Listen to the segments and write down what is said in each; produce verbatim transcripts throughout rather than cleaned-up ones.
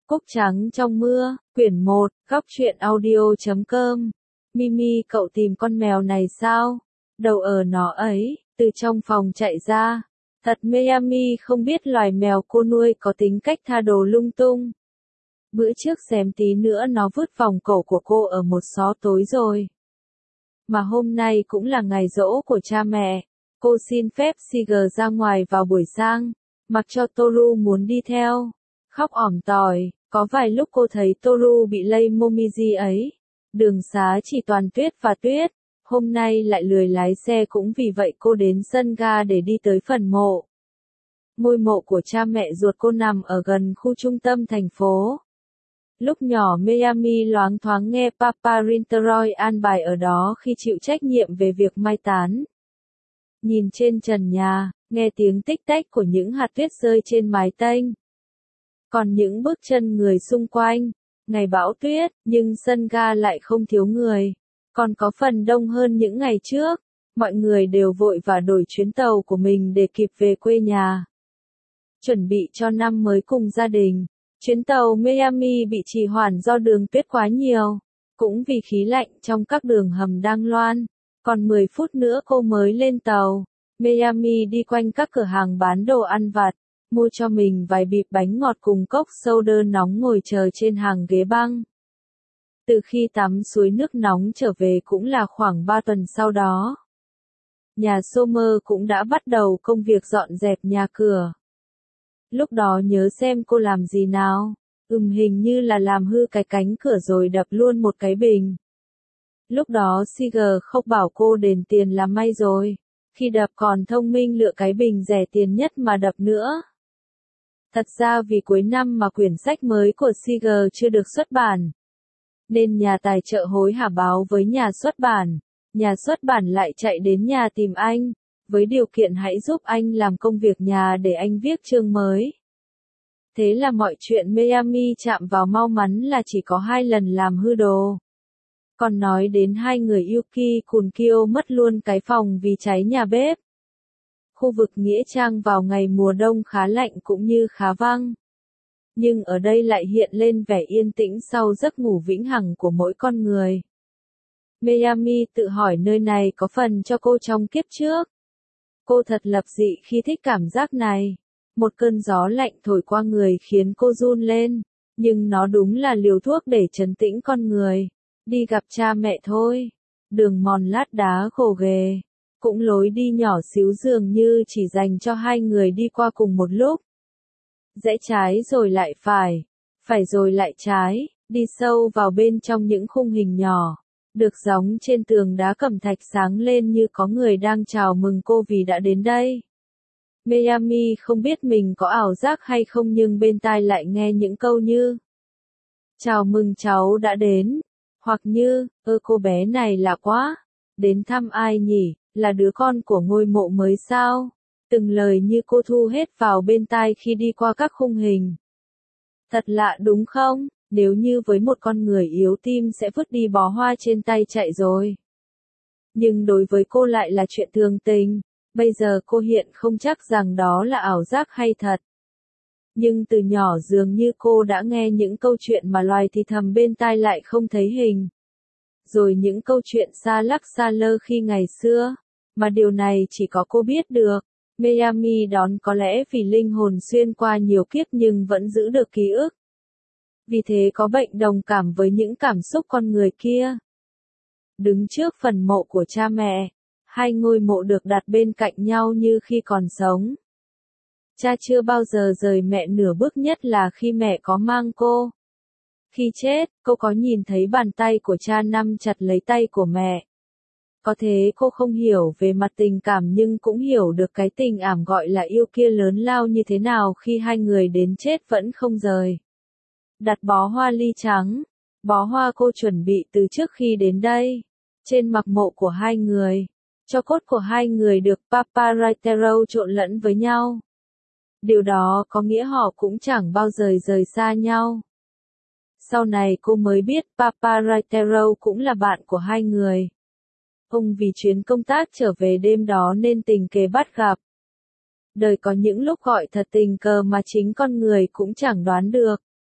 Cúc trắng trong mưa, quyển một, góc truyện audio chấm com. Mimi, cậu tìm con mèo này sao? Đầu ở nó ấy, từ trong phòng chạy ra. Thật Miami không biết loài mèo cô nuôi có tính cách tha đồ lung tung. Bữa trước xém tí nữa nó vứt vòng cổ của cô ở một xó tối rồi. Mà hôm nay cũng là ngày giỗ của cha mẹ. Cô xin phép Siger ra ngoài vào buổi sáng, mặc cho Toru muốn đi theo. Khóc ỏm tỏi, có vài lúc cô thấy Toru bị lây Momiji ấy. Đường xá chỉ toàn tuyết và tuyết, hôm nay lại lười lái xe cũng vì vậy cô đến sân ga để đi tới phần mộ. Ngôi mộ của cha mẹ ruột cô nằm ở gần khu trung tâm thành phố. Lúc nhỏ Miami loáng thoáng nghe Papa Rinteroy an bài ở đó khi chịu trách nhiệm về việc mai táng. Nhìn trên trần nhà, nghe tiếng tích tách của những hạt tuyết rơi trên mái tênh. Còn những bước chân người xung quanh, ngày bão tuyết, nhưng sân ga lại không thiếu người. Còn có phần đông hơn những ngày trước, mọi người đều vội và đổi chuyến tàu của mình để kịp về quê nhà. Chuẩn bị cho năm mới cùng gia đình, chuyến tàu Miami bị trì hoãn do đường tuyết quá nhiều, cũng vì khí lạnh trong các đường hầm đang loan. Còn mười phút nữa cô mới lên tàu. Miami đi quanh các cửa hàng bán đồ ăn vặt, mua cho mình vài bịp bánh ngọt cùng cốc soda nóng ngồi chờ trên hàng ghế băng. Từ khi tắm suối nước nóng trở về cũng là khoảng ba tuần sau đó. Nhà Sommer cũng đã bắt đầu công việc dọn dẹp nhà cửa. Lúc đó nhớ xem cô làm gì nào. Ừm hình như là làm hư cái cánh cửa rồi đập luôn một cái bình. Lúc đó Siger không bảo cô đền tiền là may rồi. Khi đập còn thông minh lựa cái bình rẻ tiền nhất mà đập nữa. Thật ra vì cuối năm mà quyển sách mới của Siger chưa được xuất bản. Nên nhà tài trợ hối hả báo với nhà xuất bản. Nhà xuất bản lại chạy đến nhà tìm anh. Với điều kiện hãy giúp anh làm công việc nhà để anh viết chương mới. Thế là mọi chuyện Miami chạm vào mau mắn là chỉ có hai lần làm hư đồ. Còn nói đến hai người Yuki cùng Kyo mất luôn cái phòng vì cháy nhà bếp. Khu vực Nghĩa Trang vào ngày mùa đông khá lạnh cũng như khá vắng. Nhưng ở đây lại hiện lên vẻ yên tĩnh sau giấc ngủ vĩnh hằng của mỗi con người. Miami tự hỏi nơi này có phần cho cô trong kiếp trước. Cô thật lập dị khi thích cảm giác này. Một cơn gió lạnh thổi qua người khiến cô run lên. Nhưng nó đúng là liều thuốc để trấn tĩnh con người. Đi gặp cha mẹ thôi. Đường mòn lát đá gồ ghề. Cũng lối đi nhỏ xíu dường như chỉ dành cho hai người đi qua cùng một lúc. Rẽ trái rồi lại phải. Phải rồi lại trái. Đi sâu vào bên trong những khung hình nhỏ. Được gióng trên tường đá cẩm thạch sáng lên như có người đang chào mừng cô vì đã đến đây. Miami không biết mình có ảo giác hay không nhưng bên tai lại nghe những câu như chào mừng cháu đã đến. Hoặc như, ơ cô bé này lạ quá. Đến thăm ai nhỉ, là đứa con của ngôi mộ mới sao? Từng lời như cô thu hết vào bên tai khi đi qua các khung hình. Thật lạ đúng không? Nếu như với một con người yếu tim sẽ vứt đi bó hoa trên tay chạy rồi. Nhưng đối với cô lại là chuyện thường tình. Bây giờ cô hiện không chắc rằng đó là ảo giác hay thật. Nhưng từ nhỏ dường như cô đã nghe những câu chuyện mà loài thì thầm bên tai lại không thấy hình. Rồi những câu chuyện xa lắc xa lơ khi ngày xưa. Mà điều này chỉ có cô biết được. Miami đón có lẽ vì linh hồn xuyên qua nhiều kiếp nhưng vẫn giữ được ký ức. Vì thế có bệnh đồng cảm với những cảm xúc con người kia. Đứng trước phần mộ của cha mẹ. Hai ngôi mộ được đặt bên cạnh nhau như khi còn sống. Cha chưa bao giờ rời mẹ nửa bước nhất là khi mẹ có mang cô. Khi chết, cô có nhìn thấy bàn tay của cha nắm chặt lấy tay của mẹ. Có thế cô không hiểu về mặt tình cảm nhưng cũng hiểu được cái tình ảm gọi là yêu kia lớn lao như thế nào khi hai người đến chết vẫn không rời. Đặt bó hoa ly trắng. Bó hoa cô chuẩn bị từ trước khi đến đây. Trên mặc mộ của hai người. Cho cốt của hai người được Papa Ritero trộn lẫn với nhau. Điều đó có nghĩa họ cũng chẳng bao giờ rời xa nhau. Sau này cô mới biết Papa Ritero cũng là bạn của hai người. Ông vì chuyến công tác trở về đêm đó nên tình cờ bắt gặp. Đời có những lúc gọi thật tình cờ mà chính con người cũng chẳng đoán được.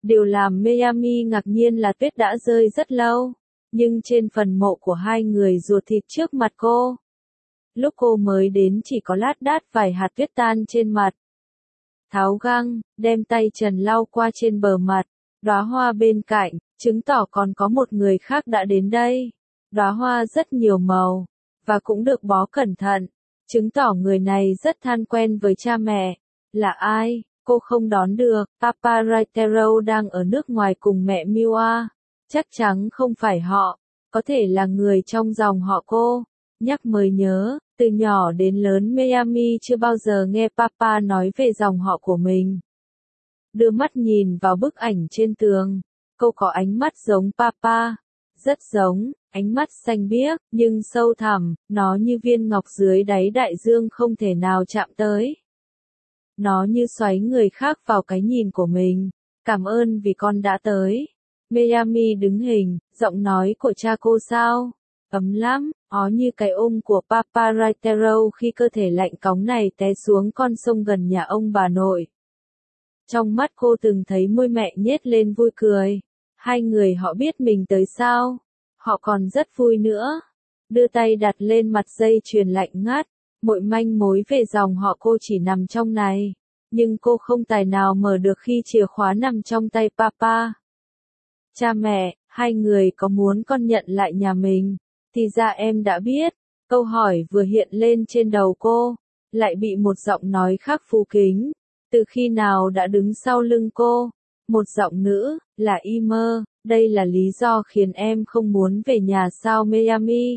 Điều làm Miami ngạc nhiên là tuyết đã rơi rất lâu, nhưng trên phần mộ của hai người ruột thịt trước mặt cô. Lúc cô mới đến chỉ có lát đát vài hạt tuyết tan trên mặt. Tháo găng, đem tay trần lau qua trên bờ mặt, đóa hoa bên cạnh, chứng tỏ còn có một người khác đã đến đây. Đóa hoa rất nhiều màu, và cũng được bó cẩn thận, chứng tỏ người này rất thân quen với cha mẹ. Là ai? Cô không đoán được. Papa Raitero đang ở nước ngoài cùng mẹ Miwa. Chắc chắn không phải họ, có thể là người trong dòng họ cô. Nhắc mới nhớ, từ nhỏ đến lớn Miami chưa bao giờ nghe Papa nói về dòng họ của mình. Đưa mắt nhìn vào bức ảnh trên tường, cô có ánh mắt giống Papa, rất giống, ánh mắt xanh biếc, nhưng sâu thẳm, nó như viên ngọc dưới đáy đại dương không thể nào chạm tới. Nó như xoáy người khác vào cái nhìn của mình. Cảm ơn vì con đã tới. Miami đứng hình, giọng nói của cha cô sao? Ấm lắm, ó như cái ôm của Papa Raitero khi cơ thể lạnh cóng này té xuống con sông gần nhà ông bà nội. Trong mắt cô từng thấy môi mẹ nhếch lên vui cười. Hai người họ biết mình tới sao? Họ còn rất vui nữa. Đưa tay đặt lên mặt dây chuyền lạnh ngắt. Mọi manh mối về dòng họ cô chỉ nằm trong này. Nhưng cô không tài nào mở được khi chìa khóa nằm trong tay Papa. Cha mẹ, hai người có muốn con nhận lại nhà mình? Thì ra em đã biết. Câu hỏi vừa hiện lên trên đầu cô, lại bị một giọng nói khác phù kính. Từ khi nào đã đứng sau lưng cô? Một giọng nữ, là Imer. Đây là lý do khiến em không muốn về nhà sao Miami?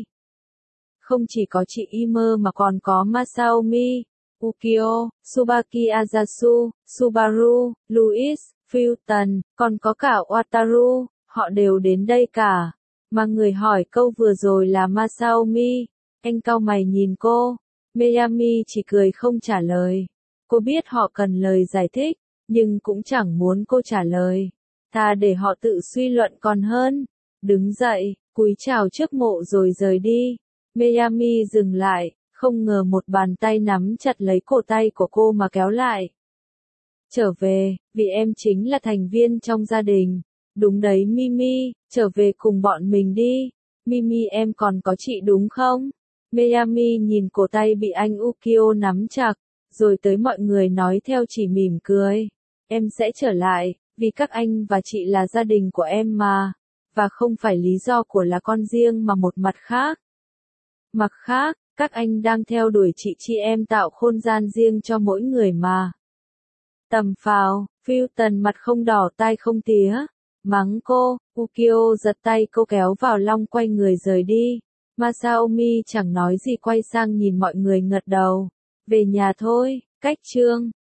Không chỉ có chị Imer mà còn có Masaomi, Ukyo, Tsubaki Azasu, Subaru, Louis, Fulton, còn có cả Wataru, họ đều đến đây cả. Mà người hỏi câu vừa rồi là Masaomi. Anh cau mày nhìn cô. Miami chỉ cười không trả lời. Cô biết họ cần lời giải thích, nhưng cũng chẳng muốn cô trả lời. Thà để họ tự suy luận còn hơn. Đứng dậy, cúi chào trước mộ rồi rời đi. Miami dừng lại, không ngờ một bàn tay nắm chặt lấy cổ tay của cô mà kéo lại. Trở về, vì em chính là thành viên trong gia đình. Đúng đấy Mimi, trở về cùng bọn mình đi. Mimi em còn có chị đúng không? Miami nhìn cổ tay bị anh Ukyo nắm chặt, rồi tới mọi người nói theo chỉ mỉm cười. Em sẽ trở lại, vì các anh và chị là gia đình của em mà. Và không phải lý do của là con riêng mà một mặt khác. Mặt khác, các anh đang theo đuổi chị chị em tạo không gian riêng cho mỗi người mà. Tầm phào, Fulton mặt không đỏ tai không tía. Mắng cô, Ukyo giật tay cô kéo vào long quay người rời đi. Masaomi chẳng nói gì quay sang nhìn mọi người ngật đầu. Về nhà thôi, cách chương.